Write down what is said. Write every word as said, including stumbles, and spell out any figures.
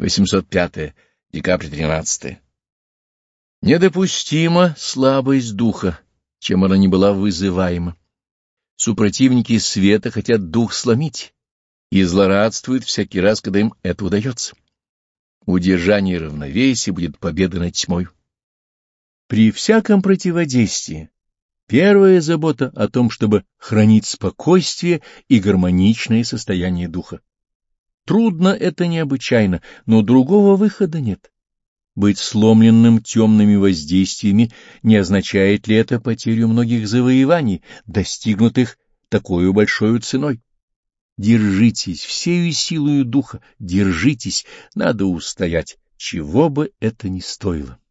восемьсот пятое. Декабрь тринадцатое. Недопустима слабость духа, чем она ни была вызываема. Супротивники света хотят дух сломить и злорадствуют всякий раз, когда им это удается. Удержание равновесия будет победой над тьмой. При всяком противодействии первая забота о том, чтобы хранить спокойствие и гармоничное состояние духа. Трудно это необычайно, но другого выхода нет. Быть сломленным темными воздействиями не означает ли это потерю многих завоеваний, достигнутых такой большой ценой? Держитесь всею силою духа, держитесь, надо устоять, чего бы это ни стоило.